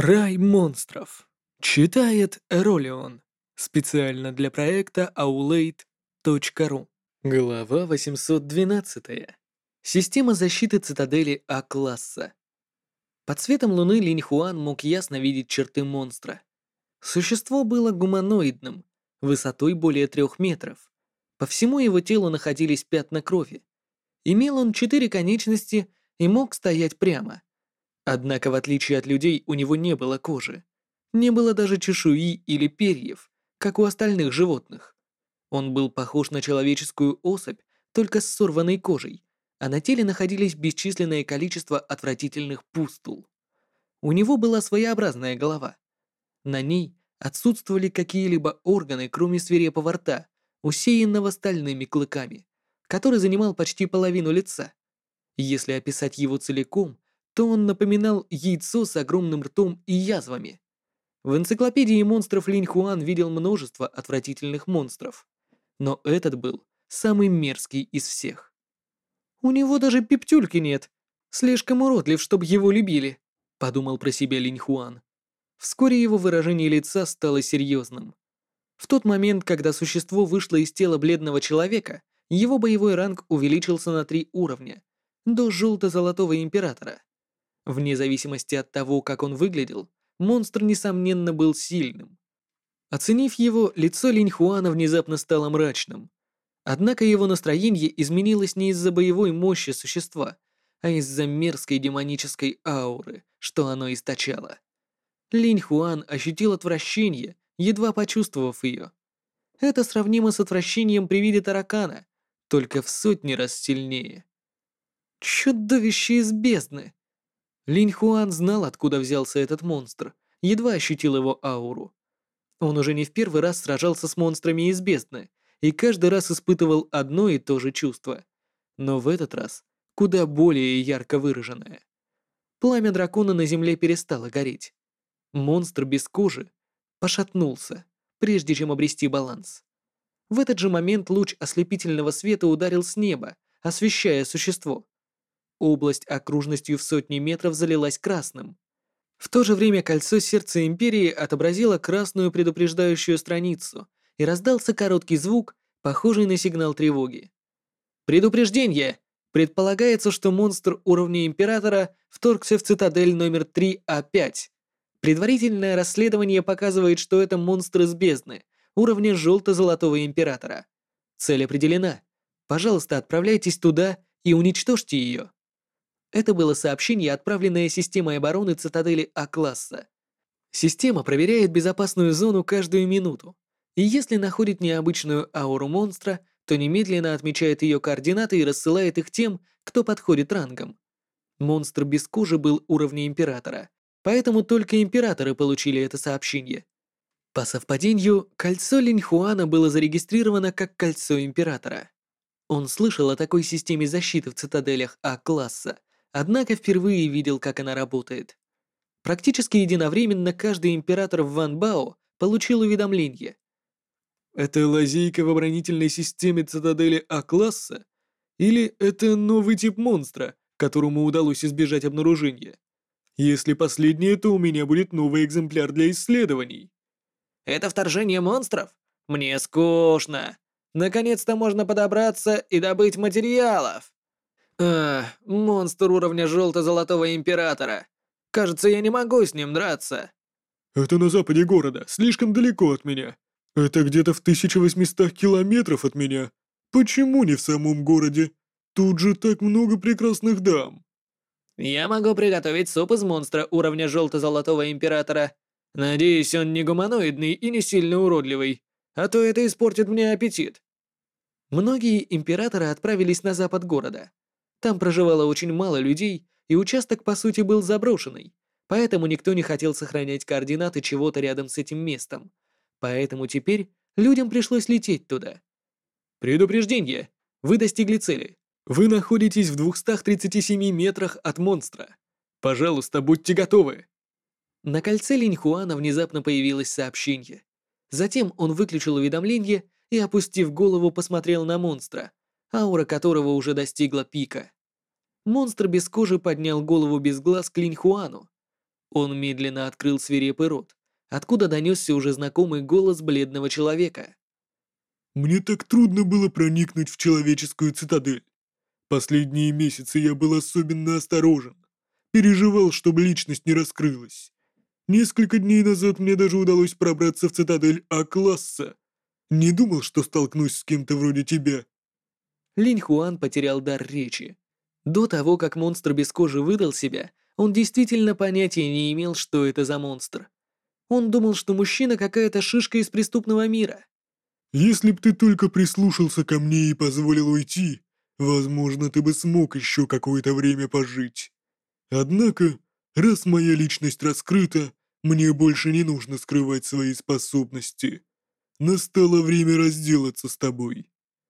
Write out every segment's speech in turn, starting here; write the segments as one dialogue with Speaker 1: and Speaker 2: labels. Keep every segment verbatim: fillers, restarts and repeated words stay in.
Speaker 1: Рай монстров. Читает Эролион. Специально для проекта аулейт точка ру. Глава восемьсот двенадцать. Система защиты цитадели А-класса. Под светом луны Линь Хуан мог ясно видеть черты монстра. Существо было гуманоидным, высотой более трех метров. По всему его телу находились пятна крови. Имел он четыре конечности и мог стоять прямо. Однако, в отличие от людей, у него не было кожи. Не было даже чешуи или перьев, как у остальных животных. Он был похож на человеческую особь, только с сорванной кожей, а на теле находились бесчисленное количество отвратительных пустул. У него была своеобразная голова. На ней отсутствовали какие-либо органы, кроме свирепого рта, усеянного стальными клыками, который занимал почти половину лица. Если описать его целиком, то он напоминал яйцо с огромным ртом и язвами. В энциклопедии монстров Линь Хуан видел множество отвратительных монстров, но этот был самый мерзкий из всех. «У него даже пиптюльки нет. Слишком уродлив, чтобы его любили», — подумал про себя Линь Хуан. Вскоре его выражение лица стало серьезным. В тот момент, когда существо вышло из тела бледного человека, его боевой ранг увеличился на три уровня, до желто-золотого императора. Вне зависимости от того, как он выглядел, монстр, несомненно, был сильным. Оценив его, лицо Линь Хуана внезапно стало мрачным. Однако его настроение изменилось не из-за боевой мощи существа, а из-за мерзкой демонической ауры, что оно источало. Линь Хуан ощутил отвращение, едва почувствовав ее. Это сравнимо с отвращением при виде таракана, только в сотни раз сильнее. Чудовище из бездны! Линь Хуан знал, откуда взялся этот монстр, едва ощутил его ауру. Он уже не в первый раз сражался с монстрами из бездны и каждый раз испытывал одно и то же чувство. Но в этот раз куда более ярко выраженное. Пламя дракона на земле перестало гореть. Монстр без кожи пошатнулся, прежде чем обрести баланс. В этот же момент луч ослепительного света ударил с неба, освещая существо. Область окружностью в сотни метров залилась красным. В то же время кольцо сердца Империи отобразило красную предупреждающую страницу, и раздался короткий звук, похожий на сигнал тревоги. Предупреждение! Предполагается, что монстр уровня Императора вторгся в цитадель номер три А пять. Предварительное расследование показывает, что это монстр из бездны, уровня желто-золотого Императора. Цель определена. Пожалуйста, отправляйтесь туда и уничтожьте ее. Это было сообщение, отправленное системой обороны цитадели А-класса. Система проверяет безопасную зону каждую минуту, и если находит необычную ауру монстра, то немедленно отмечает ее координаты и рассылает их тем, кто подходит рангом. Монстр без кожи был уровня Императора, поэтому только Императоры получили это сообщение. По совпадению, кольцо Линь Хуана было зарегистрировано как кольцо Императора. Он слышал о такой системе защиты в цитаделях А-класса, однако впервые видел, как она работает. Практически единовременно каждый император в Ван Бао получил уведомление. «Это лазейка в оборонительной системе цитадели А-класса? Или это новый тип монстра, которому удалось избежать обнаружения? Если последнее, то у меня будет новый экземпляр для исследований». «Это вторжение монстров? Мне скучно. Наконец-то можно подобраться и добыть материалов». «Ах, монстр уровня желто-золотого императора. Кажется, я не могу с ним драться».
Speaker 2: Это на западе города, слишком далеко от меня. Это где-то в тысяча восьмистах километров от меня. Почему не в самом городе? Тут же так много прекрасных дам.
Speaker 1: «Я могу приготовить суп из монстра уровня желто-золотого императора. Надеюсь, он не гуманоидный и не сильно уродливый, а то это испортит мне аппетит». Многие императоры отправились на запад города. Там проживало очень мало людей, и участок по сути был заброшенный, поэтому никто не хотел сохранять координаты чего-то рядом с этим местом. Поэтому теперь людям пришлось лететь туда. Предупреждение! Вы достигли цели. Вы находитесь в двухстах тридцати семи метрах от монстра. Пожалуйста, будьте готовы. На кольце Линь Хуана внезапно появилось сообщение. Затем он выключил уведомление и, опустив голову, посмотрел на монстра, аура которого уже достигла пика. Монстр без кожи поднял голову без глаз к Линь Хуану. Он медленно открыл свирепый рот, откуда донесся уже знакомый голос бледного человека.
Speaker 2: «Мне так трудно было проникнуть в человеческую цитадель. Последние месяцы я был особенно осторожен. Переживал, чтобы личность не раскрылась. Несколько дней назад мне даже удалось пробраться в цитадель А-класса. Не думал, что столкнусь с кем-то вроде тебя».
Speaker 1: Линь Хуан потерял дар речи. До того, как монстр без кожи выдал себя, он действительно понятия не имел, что это за монстр. Он думал, что мужчина какая-то шишка из преступного мира.
Speaker 2: «Если б ты только прислушался ко мне и позволил уйти, возможно, ты бы смог еще какое-то время пожить. Однако, раз моя личность раскрыта, мне больше не нужно скрывать свои способности. Настало время разделаться с тобой».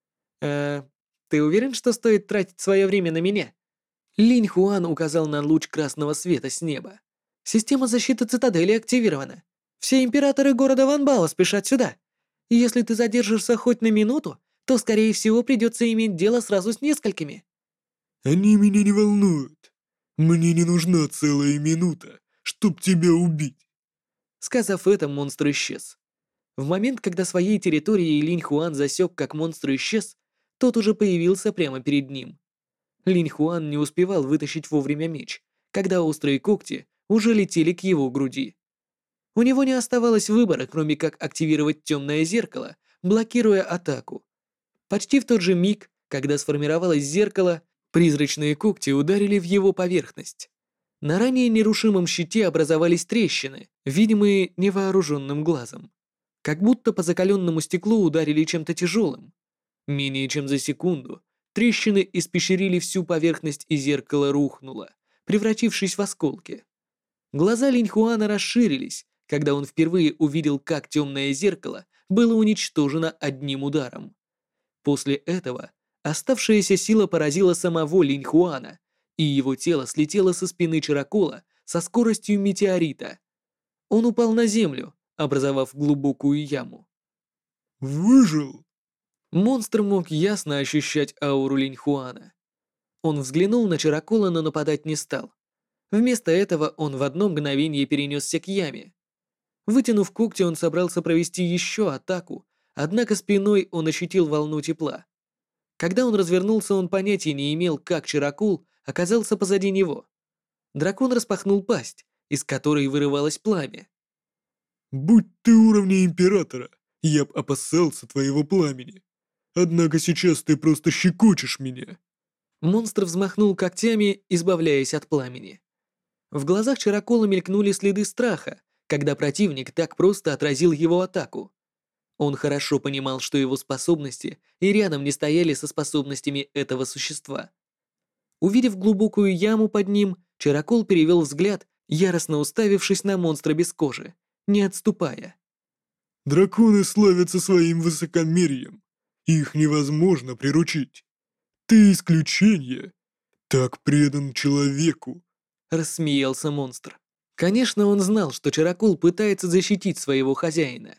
Speaker 1: «Э, ты уверен, что стоит тратить свое время на меня?» Линь Хуан указал на луч красного света с неба. «Система защиты цитадели активирована. Все императоры города Ванбао спешат сюда. Если ты задержишься хоть на минуту, то, скорее всего, придется иметь дело сразу с несколькими».
Speaker 2: «Они меня не волнуют. Мне не нужна целая минута, чтоб тебя убить».
Speaker 1: Сказав это, монстр исчез. В момент, когда своей территорией Линь Хуан засек, как монстр исчез, тот уже появился прямо перед ним. Линь Хуан не успевал вытащить вовремя меч, когда острые когти уже летели к его груди. У него не оставалось выбора, кроме как активировать темное зеркало, блокируя атаку. Почти в тот же миг, когда сформировалось зеркало, призрачные когти ударили в его поверхность. На ранее нерушимом щите образовались трещины, видимые невооруженным глазом. Как будто по закаленному стеклу ударили чем-то тяжелым. Менее чем за секунду трещины испещрили всю поверхность, и зеркало рухнуло, превратившись в осколки. Глаза Линь Хуана расширились, когда он впервые увидел, как темное зеркало было уничтожено одним ударом. После этого оставшаяся сила поразила самого Линь Хуана, и его тело слетело со спины чарокола со скоростью метеорита. Он упал на землю, образовав глубокую яму.
Speaker 2: «Выжил!»
Speaker 1: Монстр мог ясно ощущать ауру Линь Хуана. Он взглянул на чарокола, но нападать не стал. Вместо этого он в одно мгновение перенесся к яме. Вытянув когти, он собрался провести еще атаку, однако спиной он ощутил волну тепла. Когда он развернулся, он понятия не имел, как чарокол оказался позади него. Дракон распахнул пасть, из которой вырывалось пламя.
Speaker 2: «Будь ты уровня Императора, я б опасался твоего пламени. Однако сейчас ты просто щекочешь меня».
Speaker 1: Монстр взмахнул когтями, избавляясь от пламени. В глазах чарокола мелькнули следы страха, когда противник так просто отразил его атаку. Он хорошо понимал, что его способности и рядом не стояли со способностями этого существа. Увидев глубокую яму под ним, чарокол перевел взгляд, яростно уставившись на монстра без кожи, не отступая.
Speaker 2: «Драконы славятся своим высокомерием. Их невозможно приручить. Ты исключение. Так предан человеку».
Speaker 1: Рассмеялся монстр. Конечно, он знал, что чарокол пытается защитить своего хозяина.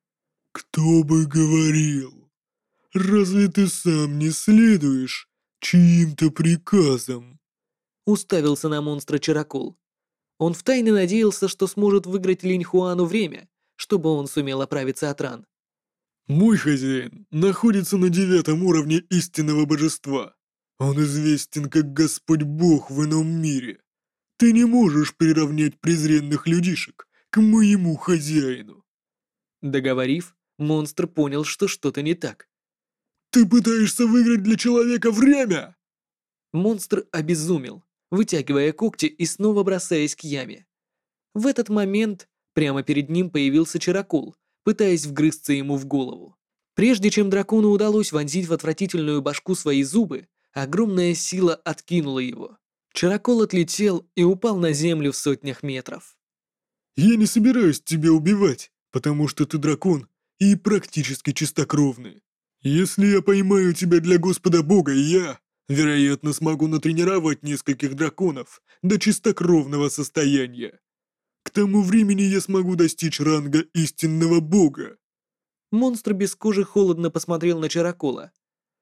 Speaker 2: «Кто бы говорил? Разве ты сам не следуешь чьим-то приказам?»
Speaker 1: Уставился на монстра чарокол. Он втайне надеялся, что сможет выиграть Линь Хуану время, чтобы он сумел оправиться от ран.
Speaker 2: «Мой хозяин находится на девятом уровне истинного божества. Он известен как Господь Бог в ином мире. Ты не можешь приравнять презренных людишек к моему хозяину».
Speaker 1: Договорив, монстр понял, что что-то не так.
Speaker 2: «Ты пытаешься выиграть для человека время?»
Speaker 1: Монстр обезумел, вытягивая когти и снова бросаясь к яме. В этот момент прямо перед ним появился чарокол, пытаясь вгрызться ему в голову. Прежде чем дракону удалось вонзить в отвратительную башку свои зубы, огромная сила откинула его. Чарокол отлетел и упал на землю в сотнях метров.
Speaker 2: «Я не собираюсь тебя убивать, потому что ты дракон и практически чистокровный. Если я поймаю тебя для Господа Бога, я, вероятно, смогу натренировать нескольких драконов до чистокровного состояния. К тому времени я смогу достичь ранга истинного Бога.
Speaker 1: Монстр без кожи холодно посмотрел на чарокола.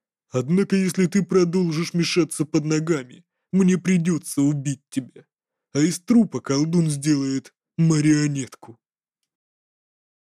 Speaker 2: Однако если ты продолжишь мешаться под ногами, мне придется убить тебя. а из трупа колдун сделает марионетку.